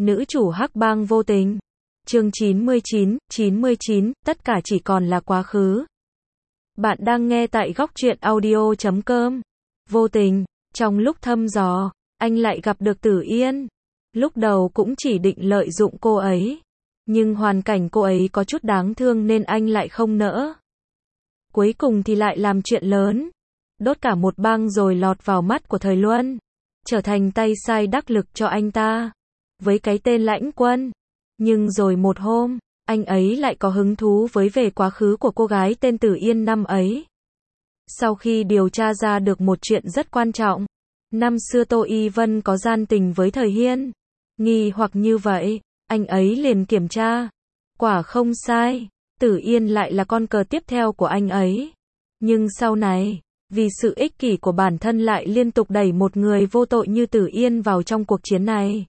Nữ chủ hắc bang vô tình. Chương 99, tất cả chỉ còn là quá khứ. Bạn đang nghe tại góc truyện audio.com. Vô tình, trong lúc thăm dò, anh lại gặp được Tử Yên. Lúc đầu cũng chỉ định lợi dụng cô ấy. Nhưng hoàn cảnh cô ấy có chút đáng thương nên anh lại không nỡ. Cuối cùng thì lại làm chuyện lớn. Đốt cả một bang rồi lọt vào mắt của Thời Luân. Trở thành tay sai đắc lực cho anh ta. Với cái tên Lãnh Quân. Nhưng rồi một hôm, anh ấy lại có hứng thú với về quá khứ của cô gái tên Tử Yên năm ấy. Sau khi điều tra ra được một chuyện rất quan trọng. Năm xưa Tô Y Vân có gian tình với Thời Hiên. Nghi hoặc như vậy, anh ấy liền kiểm tra. Quả không sai, Tử Yên lại là con cờ tiếp theo của anh ấy. Nhưng sau này, vì sự ích kỷ của bản thân lại liên tục đẩy một người vô tội như Tử Yên vào trong cuộc chiến này.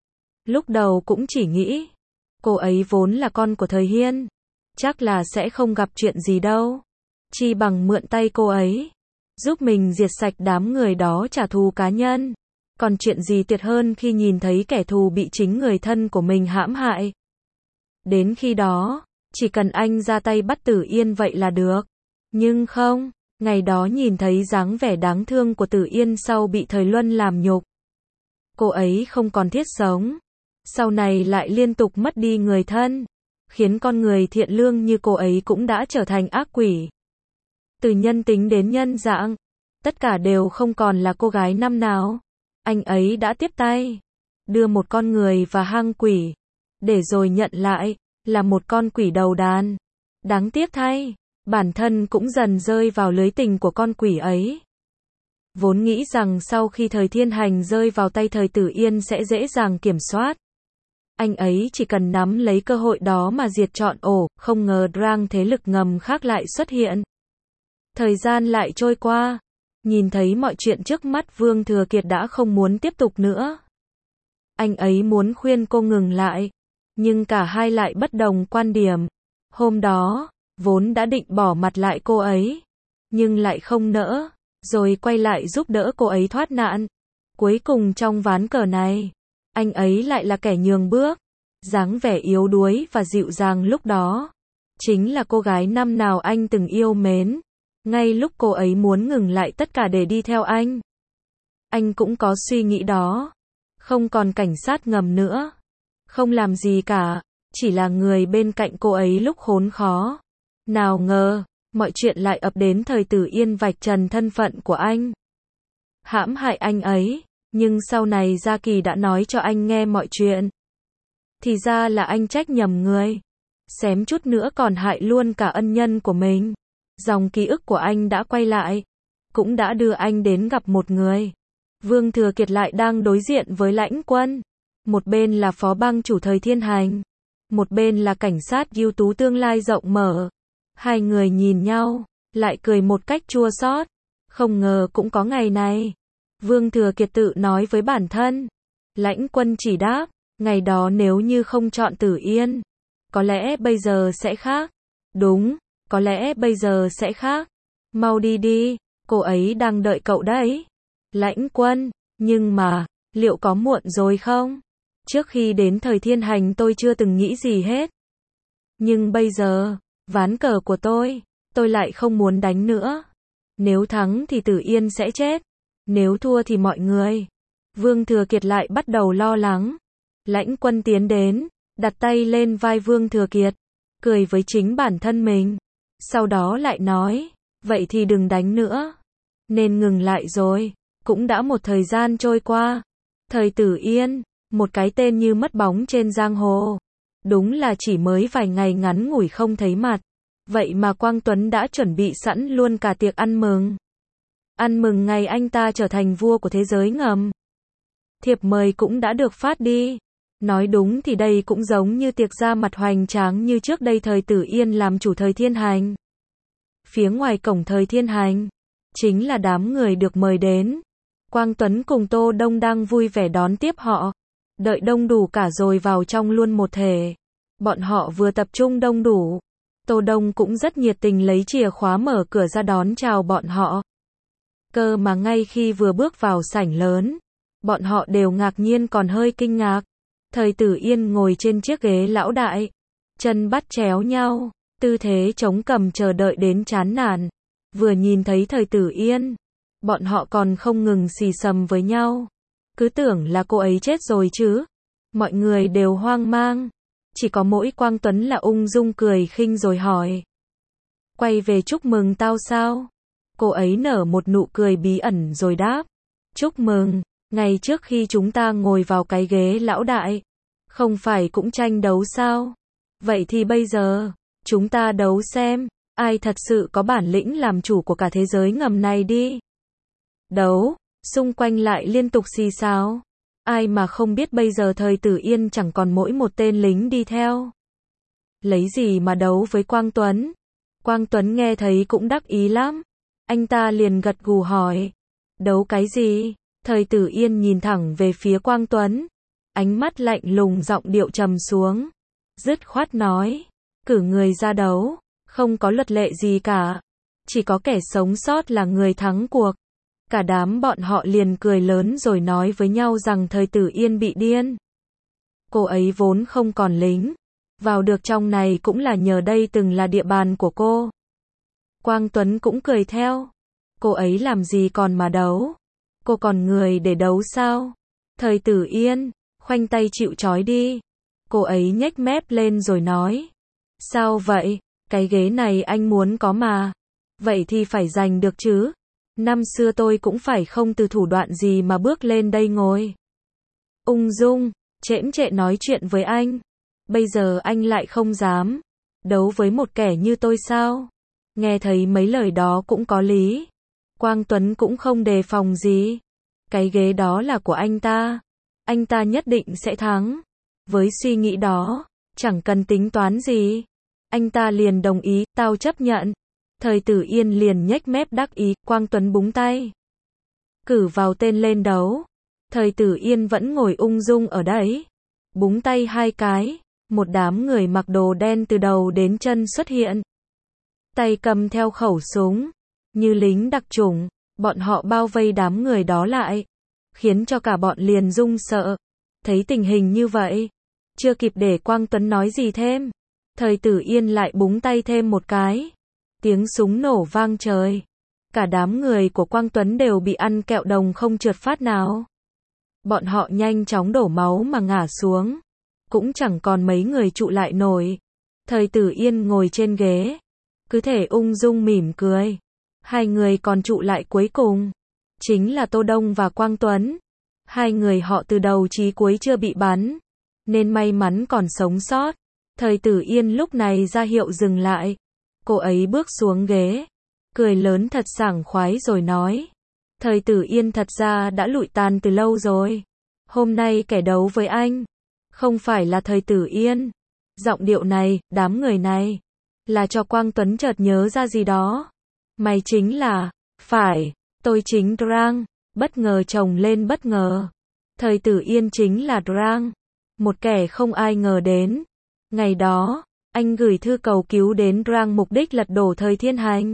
Lúc đầu cũng chỉ nghĩ, cô ấy vốn là con của Thời Hiên, chắc là sẽ không gặp chuyện gì đâu. Chi bằng mượn tay cô ấy, giúp mình diệt sạch đám người đó trả thù cá nhân. Còn chuyện gì tuyệt hơn khi nhìn thấy kẻ thù bị chính người thân của mình hãm hại. Đến khi đó, chỉ cần anh ra tay bắt Tử Yên vậy là được. Nhưng không, ngày đó nhìn thấy dáng vẻ đáng thương của Tử Yên sau bị Thời Luân làm nhục. Cô ấy không còn thiết sống. Sau này lại liên tục mất đi người thân. Khiến con người thiện lương như cô ấy cũng đã trở thành ác quỷ. Từ nhân tính đến nhân dạng, tất cả đều không còn là cô gái năm nào. Anh ấy đã tiếp tay, đưa một con người và hang quỷ, để rồi nhận lại, là một con quỷ đầu đàn. Đáng tiếc thay, bản thân cũng dần rơi vào lưới tình của con quỷ ấy. Vốn nghĩ rằng sau khi Thời Thiên Hành rơi vào tay Thời Tử Yên sẽ dễ dàng kiểm soát. Anh ấy chỉ cần nắm lấy cơ hội đó mà diệt trọn ổ, không ngờ drang thế lực ngầm khác lại xuất hiện. Thời gian lại trôi qua. Nhìn thấy mọi chuyện trước mắt Vương Thừa Kiệt đã không muốn tiếp tục nữa. Anh ấy muốn khuyên cô ngừng lại. Nhưng cả hai lại bất đồng quan điểm. Hôm đó, vốn đã định bỏ mặt lại cô ấy. Nhưng lại không nỡ. Rồi quay lại giúp đỡ cô ấy thoát nạn. Cuối cùng trong ván cờ này, anh ấy lại là kẻ nhường bước. Dáng vẻ yếu đuối và dịu dàng lúc đó. Chính là cô gái năm nào anh từng yêu mến. Ngay lúc cô ấy muốn ngừng lại tất cả để đi theo anh cũng có suy nghĩ đó. Không còn cảnh sát ngầm nữa. Không làm gì cả, chỉ là người bên cạnh cô ấy lúc khốn khó. Nào ngờ, mọi chuyện lại ập đến Thời Tử Yên vạch trần thân phận của anh. Hãm hại anh ấy, nhưng sau này Gia Kỳ đã nói cho anh nghe mọi chuyện. Thì ra là anh trách nhầm người. Xém chút nữa còn hại luôn cả ân nhân của mình. Dòng ký ức của anh đã quay lại, cũng đã đưa anh đến gặp một người. Vương Thừa Kiệt lại đang đối diện với Lãnh Quân. Một bên là phó bang chủ Thời Thiên Hành, một bên là cảnh sát ưu tú tương lai rộng mở. Hai người nhìn nhau, lại cười một cách chua xót. Không ngờ cũng có ngày này. Vương Thừa Kiệt tự nói với bản thân. Lãnh Quân chỉ đáp, ngày đó nếu như không chọn Tử Yên, có lẽ bây giờ sẽ khác. Đúng. Có lẽ bây giờ sẽ khác. Mau đi đi, cô ấy đang đợi cậu đấy. Lãnh Quân, nhưng mà, liệu có muộn rồi không? Trước khi đến Thời Thiên Hành tôi chưa từng nghĩ gì hết. Nhưng bây giờ, ván cờ của tôi lại không muốn đánh nữa. Nếu thắng thì Tử Yên sẽ chết. Nếu thua thì mọi người. Vương Thừa Kiệt lại bắt đầu lo lắng. Lãnh Quân tiến đến, đặt tay lên vai Vương Thừa Kiệt, cười với chính bản thân mình. Sau đó lại nói, vậy thì đừng đánh nữa. Nên ngừng lại rồi. Cũng đã một thời gian trôi qua. Thời Tử Yên, một cái tên như mất bóng trên giang hồ. Đúng là chỉ mới vài ngày ngắn ngủi không thấy mặt. Vậy mà Quang Tuấn đã chuẩn bị sẵn luôn cả tiệc ăn mừng. Ăn mừng ngày anh ta trở thành vua của thế giới ngầm. Thiệp mời cũng đã được phát đi. Nói đúng thì đây cũng giống như tiệc ra mặt hoành tráng như trước đây Thời Tử Yên làm chủ Thời Thiên Hành. Phía ngoài cổng Thời Thiên Hành, chính là đám người được mời đến. Quang Tuấn cùng Tô Đông đang vui vẻ đón tiếp họ. Đợi đông đủ cả rồi vào trong luôn một thể. Bọn họ vừa tập trung đông đủ. Tô Đông cũng rất nhiệt tình lấy chìa khóa mở cửa ra đón chào bọn họ. Cơ mà ngay khi vừa bước vào sảnh lớn, bọn họ đều ngạc nhiên còn hơi kinh ngạc. Thời Tử Yên ngồi trên chiếc ghế lão đại, chân bắt chéo nhau, tư thế chống cằm chờ đợi đến chán nản. Vừa nhìn thấy Thời Tử Yên, bọn họ còn không ngừng xì xầm với nhau. Cứ tưởng là cô ấy chết rồi chứ. Mọi người đều hoang mang. Chỉ có mỗi Quang Tuấn là ung dung cười khinh rồi hỏi. Quay về chúc mừng tao sao? Cô ấy nở một nụ cười bí ẩn rồi đáp. Chúc mừng, ngày trước khi chúng ta ngồi vào cái ghế lão đại, không phải cũng tranh đấu sao? Vậy thì bây giờ, chúng ta đấu xem, ai thật sự có bản lĩnh làm chủ của cả thế giới ngầm này đi. Đấu, xung quanh lại liên tục xì xào. Ai mà không biết bây giờ Thời Tử Yên chẳng còn mỗi một tên lính đi theo. Lấy gì mà đấu với Quang Tuấn? Quang Tuấn nghe thấy cũng đắc ý lắm. Anh ta liền gật gù hỏi. Đấu cái gì? Thời Tử Yên nhìn thẳng về phía Quang Tuấn. Ánh mắt lạnh lùng, giọng điệu trầm xuống. Dứt khoát nói. Cử người ra đấu. Không có luật lệ gì cả. Chỉ có kẻ sống sót là người thắng cuộc. Cả đám bọn họ liền cười lớn rồi nói với nhau rằng Thời Tử Yên bị điên. Cô ấy vốn không còn lính. Vào được trong này cũng là nhờ đây từng là địa bàn của cô. Quang Tuấn cũng cười theo. Cô ấy làm gì còn mà đấu? Cô còn người để đấu sao? Thời Tử Yên, khoanh tay chịu trói đi. Cô ấy nhếch mép lên rồi nói. Sao vậy? Cái ghế này anh muốn có mà. Vậy thì phải giành được chứ. Năm xưa tôi cũng phải không từ thủ đoạn gì mà bước lên đây ngồi. Ung dung, chễm chệ nói chuyện với anh. Bây giờ anh lại không dám đấu với một kẻ như tôi sao? Nghe thấy mấy lời đó cũng có lý. Quang Tuấn cũng không đề phòng gì. Cái ghế đó là của anh ta. Anh ta nhất định sẽ thắng. Với suy nghĩ đó, chẳng cần tính toán gì. Anh ta liền đồng ý, tao chấp nhận. Thời Tử Yên liền nhếch mép đắc ý, Quang Tuấn búng tay. Cử vào tên lên đấu. Thời Tử Yên vẫn ngồi ung dung ở đấy. Búng tay hai cái, một đám người mặc đồ đen từ đầu đến chân xuất hiện. Tay cầm theo khẩu súng, như lính đặc chủng, bọn họ bao vây đám người đó lại, khiến cho cả bọn liền run sợ. Thấy tình hình như vậy, chưa kịp để Quang Tuấn nói gì thêm, Thời Tử Yên lại búng tay thêm một cái. Tiếng súng nổ vang trời. Cả đám người của Quang Tuấn đều bị ăn kẹo đồng không trượt phát nào. Bọn họ nhanh chóng đổ máu mà ngã xuống. Cũng chẳng còn mấy người trụ lại nổi. Thời Tử Yên ngồi trên ghế, cứ thể ung dung mỉm cười. Hai người còn trụ lại cuối cùng, chính là Tô Đông và Quang Tuấn. Hai người họ từ đầu chí cuối chưa bị bắn, nên may mắn còn sống sót. Thời Tử Yên lúc này ra hiệu dừng lại. Cô ấy bước xuống ghế, cười lớn thật sảng khoái rồi nói. Thời Tử Yên thật ra đã lụi tàn từ lâu rồi. Hôm nay kẻ đấu với anh, không phải là Thời Tử Yên. Giọng điệu này, đám người này, là cho Quang Tuấn chợt nhớ ra gì đó. Mày chính là, phải, tôi chính Drang, bất ngờ chồng lên bất ngờ. Thời Tử Yên chính là Drang, một kẻ không ai ngờ đến. Ngày đó, anh gửi thư cầu cứu đến Drang mục đích lật đổ Thời Thiên Hành.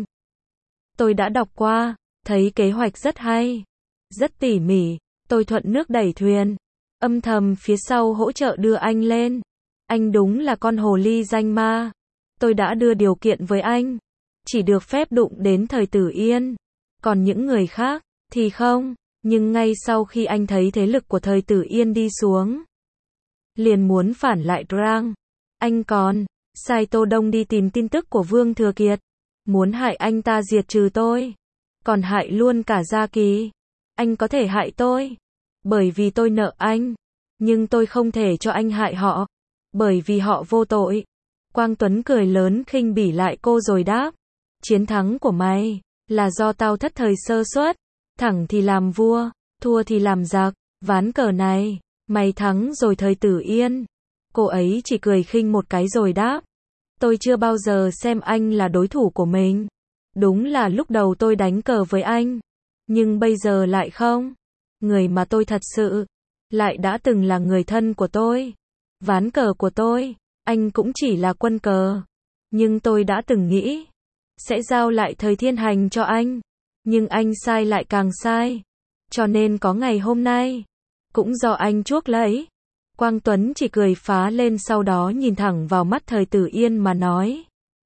Tôi đã đọc qua, thấy kế hoạch rất hay, rất tỉ mỉ, tôi thuận nước đẩy thuyền, âm thầm phía sau hỗ trợ đưa anh lên. Anh đúng là con hồ ly danh ma. Tôi đã đưa điều kiện với anh, chỉ được phép đụng đến Thời Tử Yên, còn những người khác thì không. Nhưng ngay sau khi anh thấy thế lực của Thời Tử Yên đi xuống, liền muốn phản lại Drang. Anh còn sai Tô Đông đi tìm tin tức của Vương Thừa Kiệt, muốn hại anh ta diệt trừ tôi, còn hại luôn cả Gia Kỳ. Anh có thể hại tôi, bởi vì tôi nợ anh, nhưng tôi không thể cho anh hại họ, bởi vì họ vô tội. Quang Tuấn cười lớn khinh bỉ lại cô rồi đáp. Chiến thắng của mày là do tao thất thời sơ suất, thẳng thì làm vua, thua thì làm giặc. Ván cờ này, mày thắng rồi Thời Tử Yên. Cô ấy chỉ cười khinh một cái rồi đáp. Tôi chưa bao giờ xem anh là đối thủ của mình. Đúng là lúc đầu tôi đánh cờ với anh, nhưng bây giờ lại không. Người mà tôi thật sự lại đã từng là người thân của tôi. Ván cờ của tôi, anh cũng chỉ là quân cờ. Nhưng tôi đã từng nghĩ sẽ giao lại Thời Thiên Hành cho anh. Nhưng anh sai lại càng sai. Cho nên có ngày hôm nay, cũng do anh chuốc lấy. Quang Tuấn chỉ cười phá lên sau đó nhìn thẳng vào mắt Thời Tử Yên mà nói.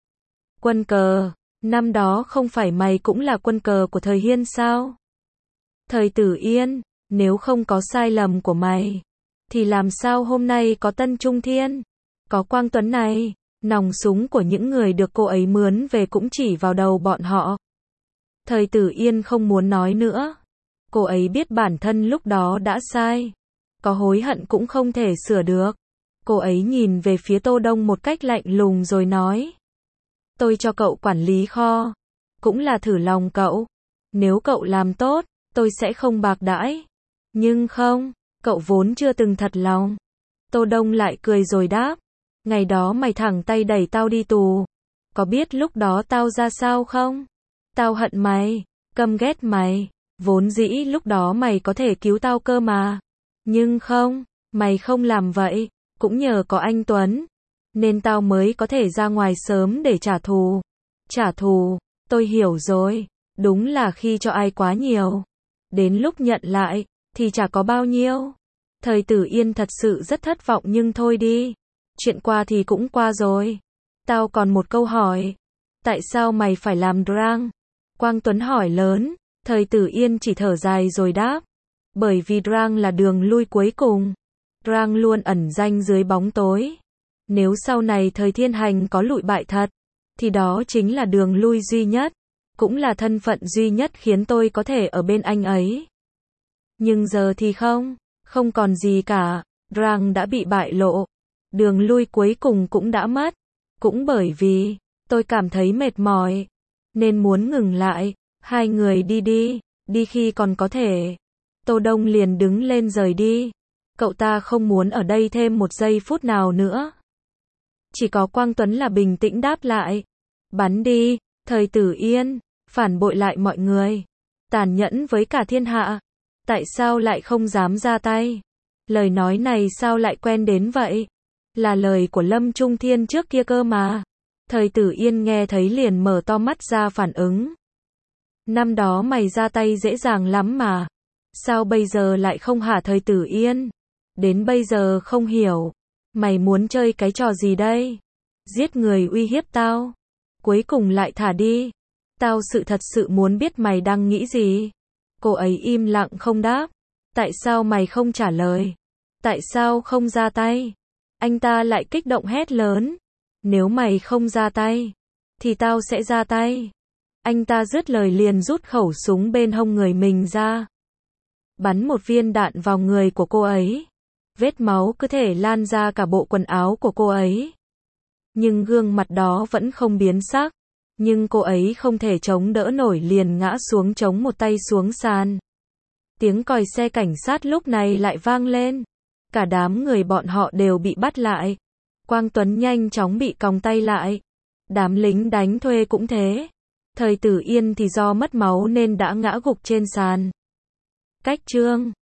Quân cờ, năm đó không phải mày cũng là quân cờ của Thời Hiên sao? Thời Tử Yên, nếu không có sai lầm của mày, thì làm sao hôm nay có Tân Trung Thiên? Có Quang Tuấn này, nòng súng của những người được cô ấy mướn về cũng chỉ vào đầu bọn họ. Thời Tử Yên không muốn nói nữa. Cô ấy biết bản thân lúc đó đã sai. Có hối hận cũng không thể sửa được. Cô ấy nhìn về phía Tô Đông một cách lạnh lùng rồi nói. Tôi cho cậu quản lý kho. Cũng là thử lòng cậu. Nếu cậu làm tốt, tôi sẽ không bạc đãi. Nhưng không, cậu vốn chưa từng thật lòng. Tô Đông lại cười rồi đáp. Ngày đó mày thẳng tay đẩy tao đi tù. Có biết lúc đó tao ra sao không? Tao hận mày, căm ghét mày. Vốn dĩ lúc đó mày có thể cứu tao cơ mà. Nhưng không, mày không làm vậy. Cũng nhờ có anh Tuấn. Nên tao mới có thể ra ngoài sớm để trả thù. Trả thù, tôi hiểu rồi. Đúng là khi cho ai quá nhiều. Đến lúc nhận lại, thì chả có bao nhiêu. Thời Tử Yên thật sự rất thất vọng nhưng thôi đi. Chuyện qua thì cũng qua rồi. Tao còn một câu hỏi. Tại sao mày phải làm drang? Quang Tuấn hỏi lớn. Thời Tử Yên chỉ thở dài rồi đáp. Bởi vì drang là đường lui cuối cùng. Drang luôn ẩn danh dưới bóng tối. Nếu sau này Thời Thiên Hành có lụi bại thật, thì đó chính là đường lui duy nhất. Cũng là thân phận duy nhất khiến tôi có thể ở bên anh ấy. Nhưng giờ thì không. Không còn gì cả. Drang đã bị bại lộ. Đường lui cuối cùng cũng đã mất. Cũng bởi vì tôi cảm thấy mệt mỏi, nên muốn ngừng lại. Hai người đi đi, đi khi còn có thể. Tô Đông liền đứng lên rời đi. Cậu ta không muốn ở đây thêm một giây phút nào nữa. Chỉ có Quang Tuấn là bình tĩnh đáp lại. Bắn đi, Thời Tử Yên, phản bội lại mọi người. Tàn nhẫn với cả thiên hạ. Tại sao lại không dám ra tay? Lời nói này sao lại quen đến vậy? Là lời của Lâm Trung Thiên trước kia cơ mà. Thời Tử Yên nghe thấy liền mở to mắt ra phản ứng. Năm đó mày ra tay dễ dàng lắm mà. Sao bây giờ lại không hả Thời Tử Yên? Đến bây giờ không hiểu. Mày muốn chơi cái trò gì đây? Giết người uy hiếp tao. Cuối cùng lại thả đi. Tao thật sự muốn biết mày đang nghĩ gì. Cô ấy im lặng không đáp. Tại sao mày không trả lời? Tại sao không ra tay? Anh ta lại kích động hét lớn. Nếu mày không ra tay, thì tao sẽ ra tay. Anh ta dứt lời liền rút khẩu súng bên hông người mình ra. Bắn một viên đạn vào người của cô ấy. Vết máu cứ thể lan ra cả bộ quần áo của cô ấy. Nhưng gương mặt đó vẫn không biến sắc. Nhưng cô ấy không thể chống đỡ nổi liền ngã xuống chống một tay xuống sàn. Tiếng còi xe cảnh sát lúc này lại vang lên. Cả đám người bọn họ đều bị bắt lại. Quang Tuấn nhanh chóng bị còng tay lại. Đám lính đánh thuê cũng thế. Thời Tử Yên thì do mất máu nên đã ngã gục trên sàn. Cách chương